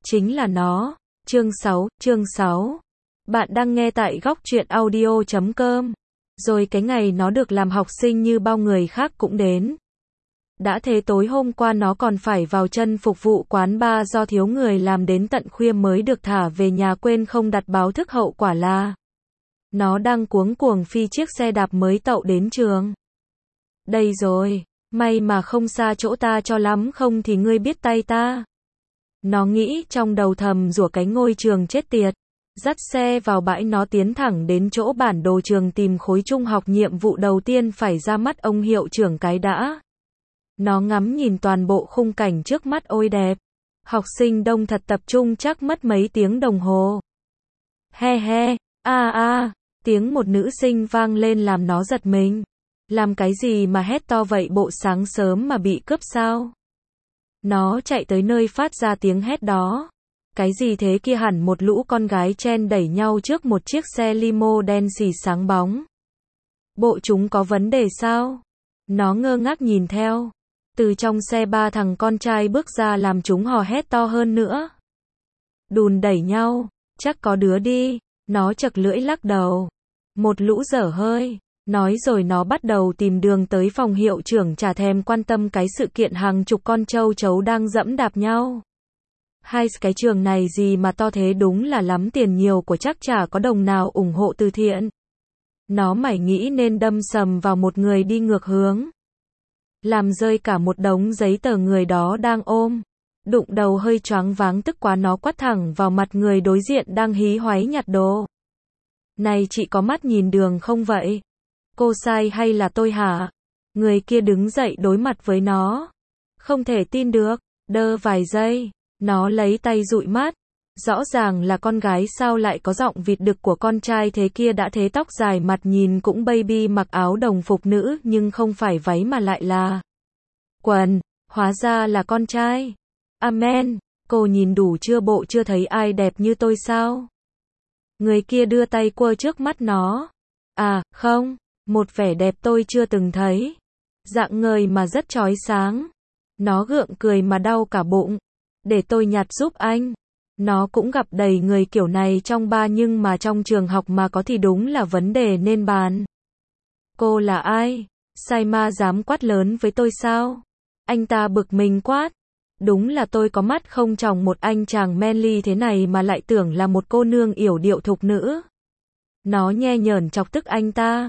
Chính là nó. Chương 6. Bạn đang nghe tại góc truyện audio.com. Rồi cái ngày nó được làm học sinh như bao người khác cũng đến. Đã thế tối hôm qua nó còn phải vào chân phục vụ quán bar do thiếu người làm đến tận khuya mới được thả về nhà, quên không đặt báo thức, hậu quả là nó đang cuống cuồng phi chiếc xe đạp mới tậu đến trường. Đây rồi, may mà không xa chỗ ta cho lắm, không thì ngươi biết tay ta. Nó nghĩ trong đầu, thầm rủa cái ngôi trường chết tiệt. Dắt xe vào bãi, nó tiến thẳng đến chỗ bản đồ trường tìm khối trung học. Nhiệm vụ đầu tiên phải ra mắt ông hiệu trưởng cái đã. Nó ngắm nhìn toàn bộ khung cảnh trước mắt, ôi đẹp. Học sinh đông thật, tập trung chắc mất mấy tiếng đồng hồ. He he, tiếng một nữ sinh vang lên làm nó giật mình. Làm cái gì mà hét to vậy, bộ sáng sớm mà bị cướp sao? Nó chạy tới nơi phát ra tiếng hét đó. Cái gì thế kia? Hẳn một lũ con gái chen đẩy nhau trước một chiếc xe limo đen xì sáng bóng. Bộ chúng có vấn đề sao? Nó ngơ ngác nhìn theo. Từ trong xe ba thằng con trai bước ra làm chúng hò hét to hơn nữa. Đùn đẩy nhau, chắc có đứa đi. Nó chật lưỡi lắc đầu. Một lũ dở hơi. Nói rồi nó bắt đầu tìm đường tới phòng hiệu trưởng, chả thèm quan tâm cái sự kiện hàng chục con trâu chấu đang dẫm đạp nhau. Hai cái trường này gì mà to thế, đúng là lắm tiền nhiều của chắc chả có đồng nào ủng hộ từ thiện. Nó mải nghĩ nên đâm sầm vào một người đi ngược hướng. Làm rơi cả một đống giấy tờ người đó đang ôm. Đụng đầu hơi choáng váng, tức quá nó quát thẳng vào mặt người đối diện đang hí hoáy nhặt đồ. Này chị có mắt nhìn đường không vậy? Cô sai hay là tôi hả? Người kia đứng dậy đối mặt với nó. Không thể tin được, đơ vài giây, nó lấy tay dụi mắt. Rõ ràng là con gái, sao lại có giọng vịt đực của con trai thế kia? Đã thế tóc dài, mặt nhìn cũng baby, mặc áo đồng phục nữ nhưng không phải váy mà lại là quần, hóa ra là con trai. Amen, cô nhìn đủ chưa, bộ chưa thấy ai đẹp như tôi sao? Người kia đưa tay quơ trước mắt nó. À, không. Một vẻ đẹp tôi chưa từng thấy. Dạng ngời mà rất chói sáng. Nó gượng cười mà đau cả bụng. Để tôi nhặt giúp anh. Nó cũng gặp đầy người kiểu này trong ba, nhưng mà trong trường học mà có thì đúng là vấn đề nên bàn. Cô là ai? Sai ma dám quát lớn với tôi sao? Anh ta bực mình quát. Đúng là tôi có mắt không tròng, một anh chàng manly thế này mà lại tưởng là một cô nương yểu điệu thục nữ. Nó nhe nhởn chọc tức anh ta.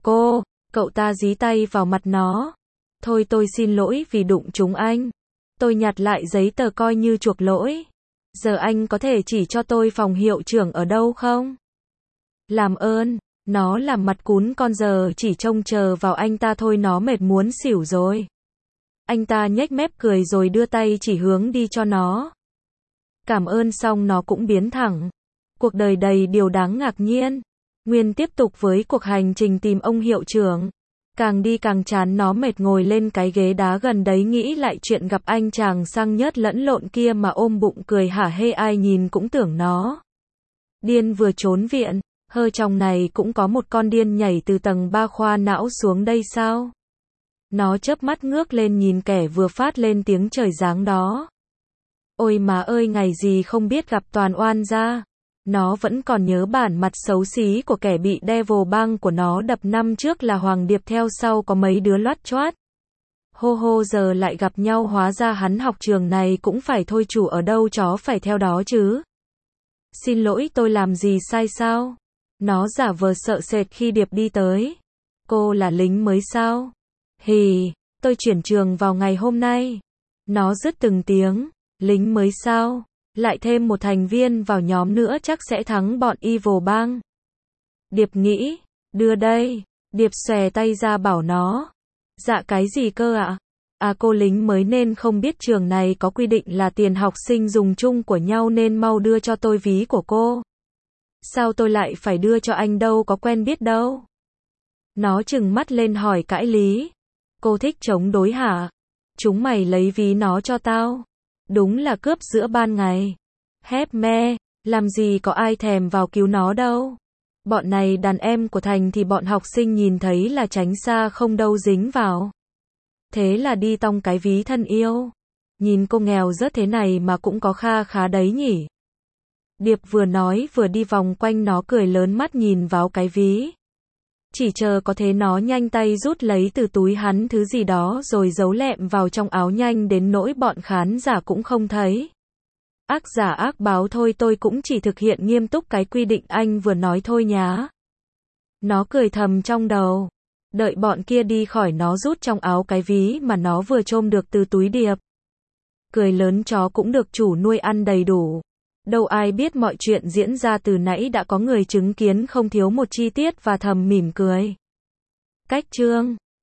Cậu ta dí tay vào mặt nó. Thôi tôi xin lỗi vì đụng trúng anh. Tôi nhặt lại giấy tờ coi như chuộc lỗi. Giờ anh có thể chỉ cho tôi phòng hiệu trưởng ở đâu không? Làm ơn. Nó làm mặt cún con, giờ chỉ trông chờ vào anh ta thôi, nó mệt muốn xỉu rồi. Anh ta nhếch mép cười rồi đưa tay chỉ hướng đi cho nó. Cảm ơn xong nó cũng biến thẳng. Cuộc đời đầy điều đáng ngạc nhiên. Nguyên tiếp tục với cuộc hành trình tìm ông hiệu trưởng. Càng đi càng chán, nó mệt ngồi lên cái ghế đá gần đấy, nghĩ lại chuyện gặp anh chàng xăng nhớt lẫn lộn kia mà ôm bụng cười hả hê, ai nhìn cũng tưởng nó điên vừa trốn viện. Trong này cũng có một con điên nhảy từ tầng 3 khoa não xuống đây sao? Nó chớp mắt ngước lên nhìn kẻ vừa phát lên tiếng trời giáng đó. Ôi má ơi, ngày gì không biết gặp toàn oan gia. Nó vẫn còn nhớ bản mặt xấu xí của kẻ bị devil bang của nó đập năm trước là Hoàng Điệp, theo sau có mấy đứa loát choát. Hô giờ lại gặp nhau, hóa ra hắn học trường này cũng phải thôi, chủ ở đâu chó phải theo đó chứ. Xin lỗi, tôi làm gì sai sao? Nó giả vờ sợ sệt khi Điệp đi tới. Cô là lính mới sao? Hì, tôi chuyển trường vào ngày hôm nay. Nó dứt từng tiếng. Lính mới sao? Lại thêm một thành viên vào nhóm nữa chắc sẽ thắng bọn Evil bang. Điệp nghĩ, đưa đây. Điệp xòe tay ra bảo nó. Dạ cái gì cơ ạ? À cô lính mới nên không biết trường này có quy định là tiền học sinh dùng chung của nhau, nên mau đưa cho tôi ví của cô. Sao tôi lại phải đưa cho anh, đâu có quen biết đâu. Nó trừng mắt lên hỏi cãi lý. Cô thích chống đối hả? Chúng mày lấy ví nó cho tao. Đúng là cướp giữa ban ngày. Hép me, làm gì có ai thèm vào cứu nó đâu. Bọn này đàn em của Thành thì bọn học sinh nhìn thấy là tránh xa, không đâu dính vào. Thế là đi tong cái ví thân yêu. Nhìn cô nghèo rớt thế này mà cũng có kha khá đấy nhỉ. Điệp vừa nói vừa đi vòng quanh nó cười lớn mắt nhìn vào cái ví. Chỉ chờ có thế nó nhanh tay rút lấy từ túi hắn thứ gì đó rồi giấu lẹm vào trong áo nhanh đến nỗi bọn khán giả cũng không thấy. Ác giả ác báo thôi, tôi cũng chỉ thực hiện nghiêm túc cái quy định anh vừa nói thôi nhá. Nó cười thầm trong đầu. Đợi bọn kia đi khỏi nó rút trong áo cái ví mà nó vừa chôm được từ túi Điệp. Cười lớn, chó cũng được chủ nuôi ăn đầy đủ. Đâu ai biết mọi chuyện diễn ra từ nãy đã có người chứng kiến không thiếu một chi tiết và thầm mỉm cười. Cách chương